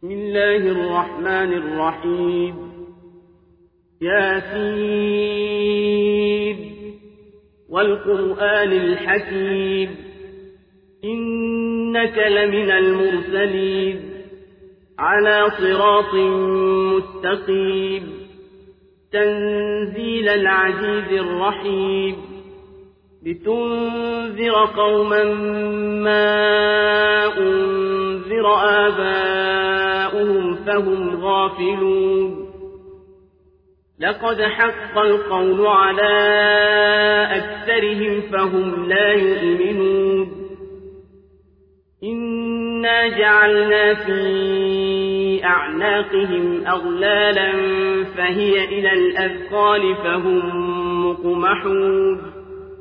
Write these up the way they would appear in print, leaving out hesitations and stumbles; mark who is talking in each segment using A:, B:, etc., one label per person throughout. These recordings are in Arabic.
A: بسم الله الرحمن الرحيم. ياسين والقرآن الحكيم إنك لمن المرسلين على صراط مستقيم تنزيل العزيز الرحيم لتنذر قوما ما أنذر آباؤهم فهم غافلون. لقد حق القول على أكثرهم فهم لا يؤمنون. إنا جعلنا في أعناقهم أغلالا فهي إلى الأذقان فهم مقمحون.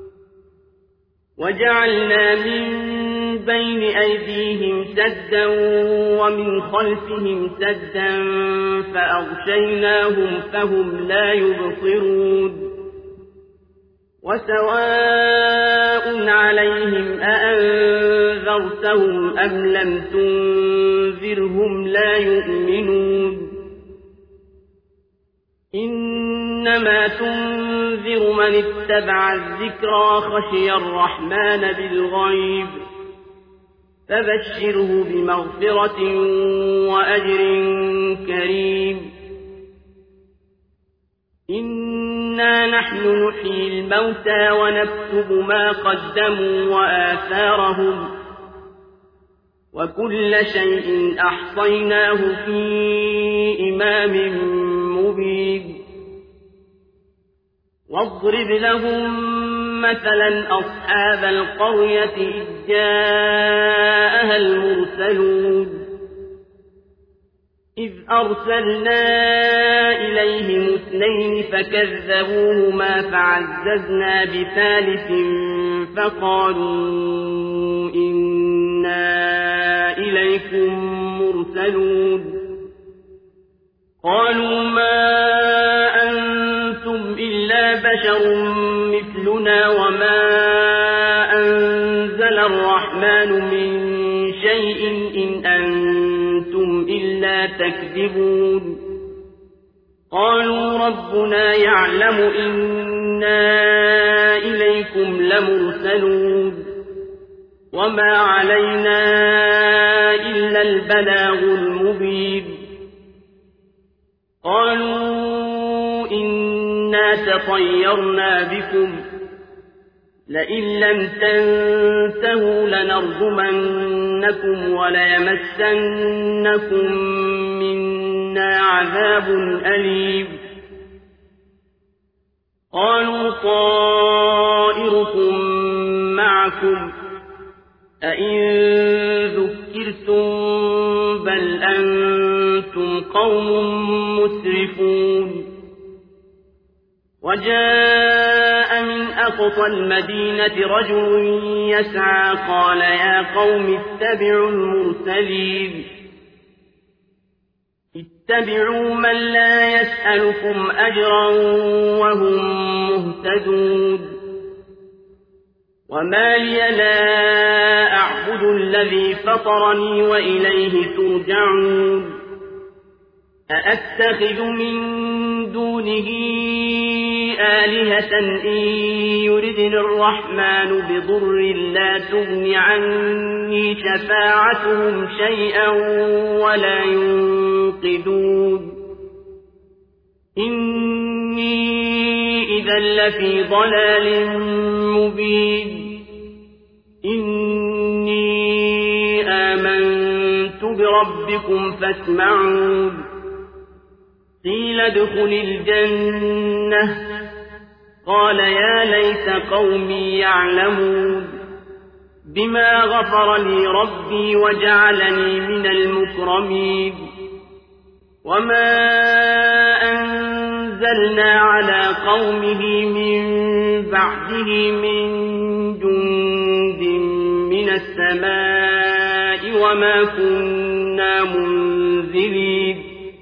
A: وجعلنا من بين أيديهم سدا ومن خلفهم سدا فأغشيناهم فهم لا يبصرون. وسواء عليهم أأنذرتهم أم لم تنذرهم لا يؤمنون. إنما تنذر من اتبع الذكر وخشي الرحمن بالغيب فبشره بمغفرة وأجر كريم. إنا نحن نحيي الموتى ونكتب ما قدموا وآثارهم وكل شيء أحصيناه في إمام مبين. واضرب لهم مثلا أصحاب القرية إذ جاءها المرسلون إذ أرسلنا إليهم 2 فكذبوهما فعززنا بثالث فقالوا إنا إليكم مرسلون. قالوا ما أنتم إلا بشر مثلنا وما أنزل الرحمن من شيء إن أنتم إلا تكذبون. قالوا ربنا يعلم إنا إليكم لمرسلون وما علينا إلا البلاغ المبين. قالوا إنا تطيرنا بكم لئن لم تنتهوا لنرجمنكم وليمسنكم منا عذاب أليم. قالوا طائركم معكم أئن ذكرتم بل أنتم قوم مسرفون. وجاء من أقصى المدينة رجل يسعى قال يا قوم اتبعوا المرسلين اتبعوا من لا يسألكم أجرا وهم مهتدون. وما لي لا أعبد الذي فطرني وإليه ترجعون. أأتخذ من دونه آلهة إن يردني الرحمن بضر لا تغن عني شفاعتهم شيئا ولا ينقذون. إني إذا لفي ضلال مبين. إني آمنت بربكم فاسمعون. قيل ادخل الجنة قال يا ليت قومي يعلمون بما غفر لي ربي وجعلني من المكرمين. وما أنزلنا على قومه من بعده من جند من السماء وما كنا منزلين.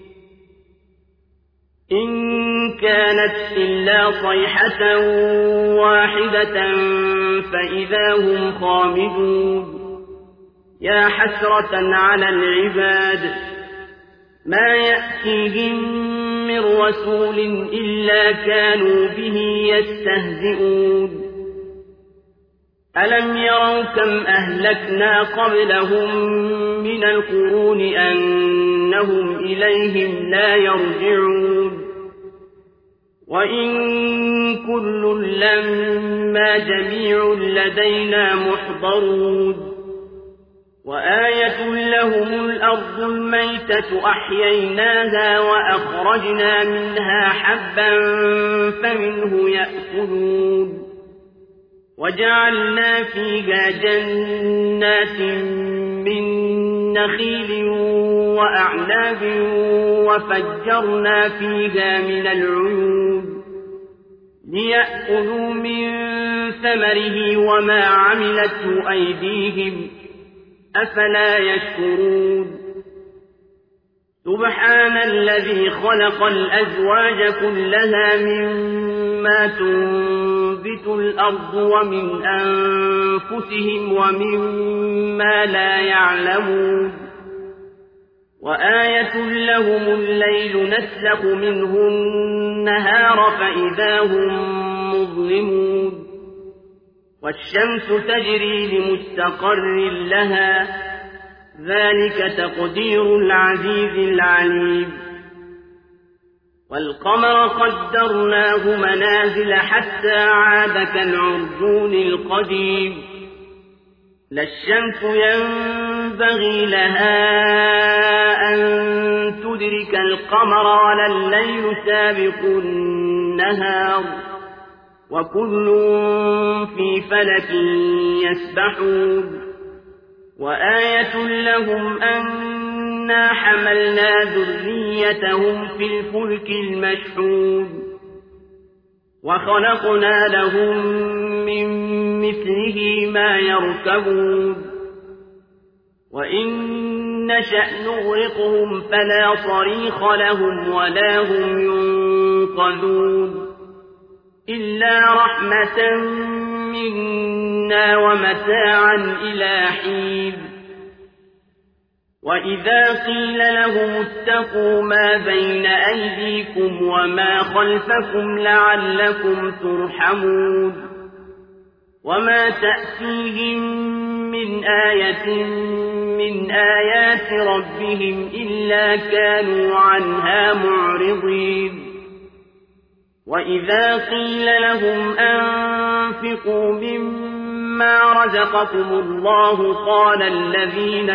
A: إن كانت إلا صيحة واحدة فإذا هم خامدون. يا حسرة على العباد ما يأتيهم من رسول إلا كانوا به يستهزئون ألم يروا كم أهلكنا قبلهم من القرون أنهم إليهم لا يرجعون وإن كل لما جميع لدينا محضرون وآية لهم الأرض الميتة أحييناها وأخرجنا منها حبا فمنه يأكلون وجعلنا فيها جنات من نخيل وأعناب وفجرنا فيها من العيون ليأكلوا من ثمره وما عملته أيديهم أفلا يشكرون سبحان الذي خلق الأزواج كلها مما تنبت الأرض ومن أنفسهم ومما لا يعلمون وآية لهم الليل نسلخ منه النهار فإذا هم مظلمون والشمس تجري لمستقر لها ذلك تقدير العزيز العليم والقمر قدرناه منازل حتى عاد كالعرجون القديم لا الشمس ينبغي لها أن تدرك القمر ولا الليل سابق النهار وكل في فلك يسبحون وآية لهم أنا حملنا ذريتهم في الفلك المشحون وخلقنا لهم من مثله ما يركبون وإن نشأ نغرقهم فلا صريخ لهم ولا هم ينقذون إلا رحمة منا ومتاعا إلى حين وإذا قيل لهم اتقوا ما بين أيديكم وما خلفكم لعلكم ترحمون وما تأتيهم من آية من آيات ربهم إلا كانوا عنها معرضين وإذا قيل لهم أنفقوا مما رزقكم الله قال الذين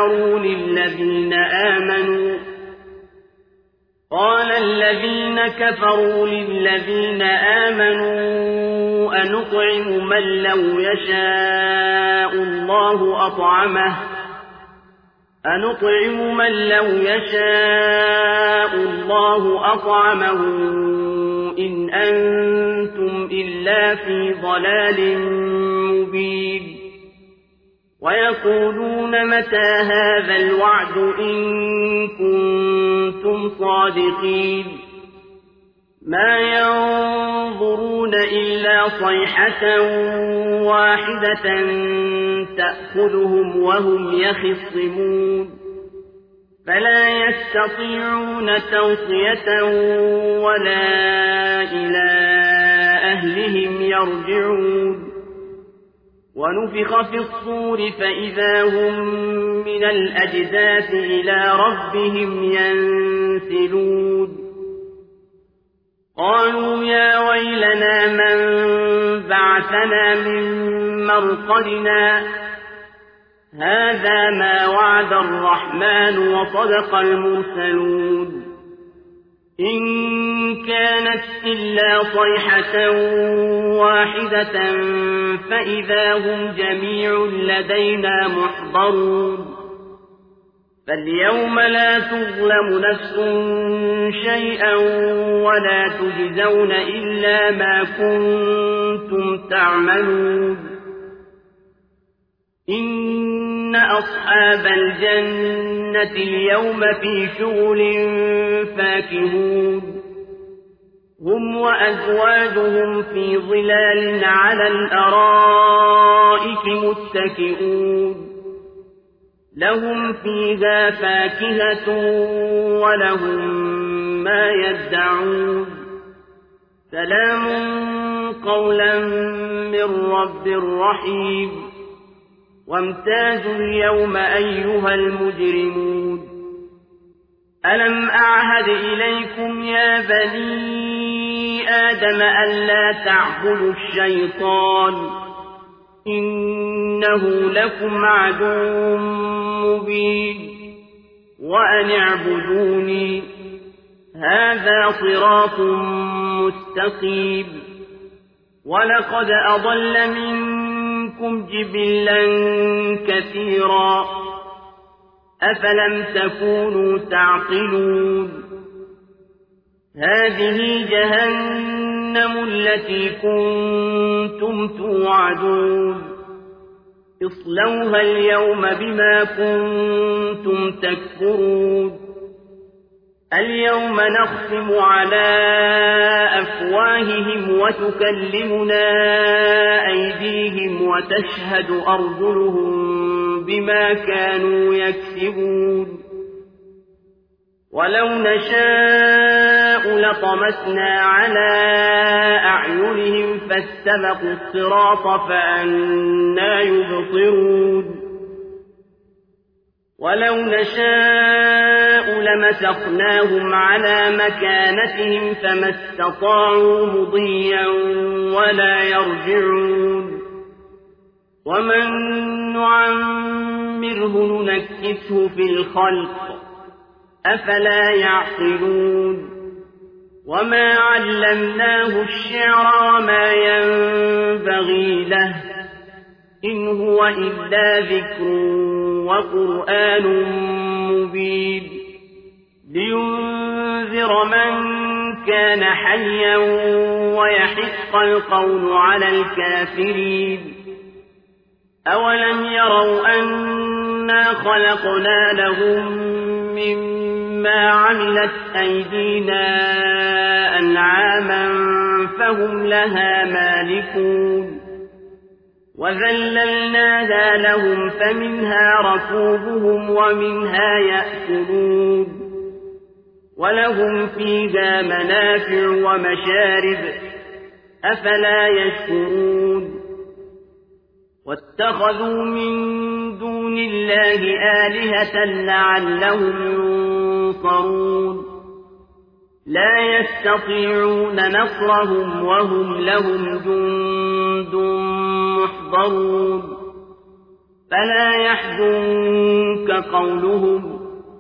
A: كفروا للذين آمنوا أنطعم من لو يشاء الله أطعمه إن أنتم إلا في ضلال مبين ويقولون متى هذا الوعد إن كنتم صادقين ما ينظرون إلا صيحة واحدة تأخذهم وهم يخصمون فلا يستطيعون توصية ولا إلى أهلهم يرجعون ونفخ في الصور فإذا هم من الأجداث إلى ربهم ينسلون قالوا يا ويلنا من بعثنا من مرقدنا هذا ما وعد الرحمن وصدق المرسلون إن كانت إلا صيحة واحدة فإذا هم جميع لدينا محضرون فاليوم لا تظلم نفس شيئا ولا تجزون إلا ما كنتم تعملون إن أصحاب الجنة اليوم في شغل فاكهون هم وأزواجهم في ظلال على الأرائك متكئون لهم فيها فاكهة ولهم ما يدعون سلام قولا من رب رحيم وامتازوا اليوم أيها المجرمون ألم أعهد إليكم يا بني آدم ألا تعبدوا الشيطان إنه لكم عدو مبين وأن اعبدوني هذا صراط مستقيم ولقد أضل منكم جبلا كثيرا أفلم تكونوا تعقلون هذه جهنم التي كنتم توعدون اصلوها اليوم بما كنتم تكفرون اليوم نختم على أفواههم وتكلمنا أيديهم وتشهد أرجلهم بما كانوا يكسبون ولو نشاء لطمسنا على أعينهم فاستبقوا الصراط فأنى يبصرون ولو نشاء لمسخناهم على مكانتهم فما استطاعوا مضيا ولا يرجعون ومن نعمره ننكسه في الخلق أفلا يعقلون وما علمناه الشعر وما ينبغي له إن هو إلا ذكر وقرآن مبين لينذر من كان حيا ويحق القول على الكافرين أولم يروا أنا خلقنا لهم مما عملت أيدينا أنعاما فهم لها مالكون وذللناها لهم فمنها ركوبهم ومنها يأكلون ولهم فيها منافع ومشارب أفلا يشكرون واتخذوا من دون الله آلهة لعلهم ينصرون لا يستطيعون نصرهم وهم لهم جند محضرون فلا يحزنك قولهم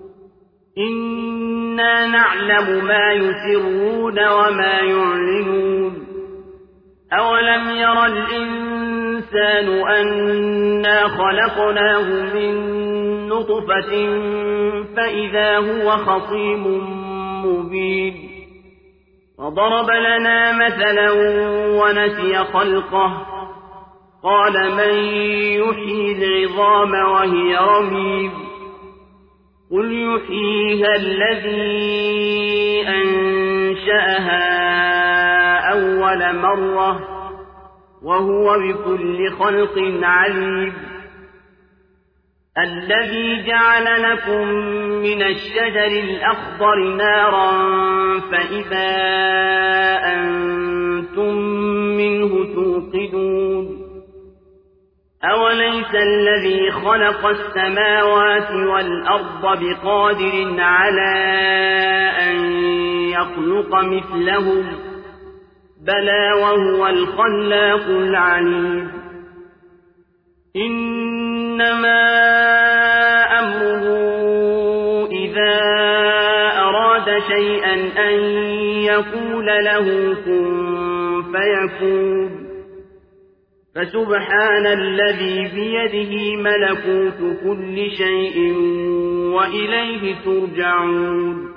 A: إنا نعلم ما يسرون وما يعلنون أولم ير الإنسان أنا خلقناه من نطفة فإذا هو خصيم مبين وضرب لنا مثلا ونسي خلقه قال من يحيي العظام وهي رميم قل يحييها الذي أنشأها أول مرة وهو بكل خلق عليم الذي جعل لكم من الشجر الأخضر نارا فإذا أنتم منه توقدون أوليس الذي خلق السماوات والأرض بقادر على أن يخلق مثلهم بلى وهو الخلاق العليم إنما أمره إذا أراد شيئا أن يقول له كن فيكون فسبحان الذي بيده ملكوت كل شيء وإليه ترجعون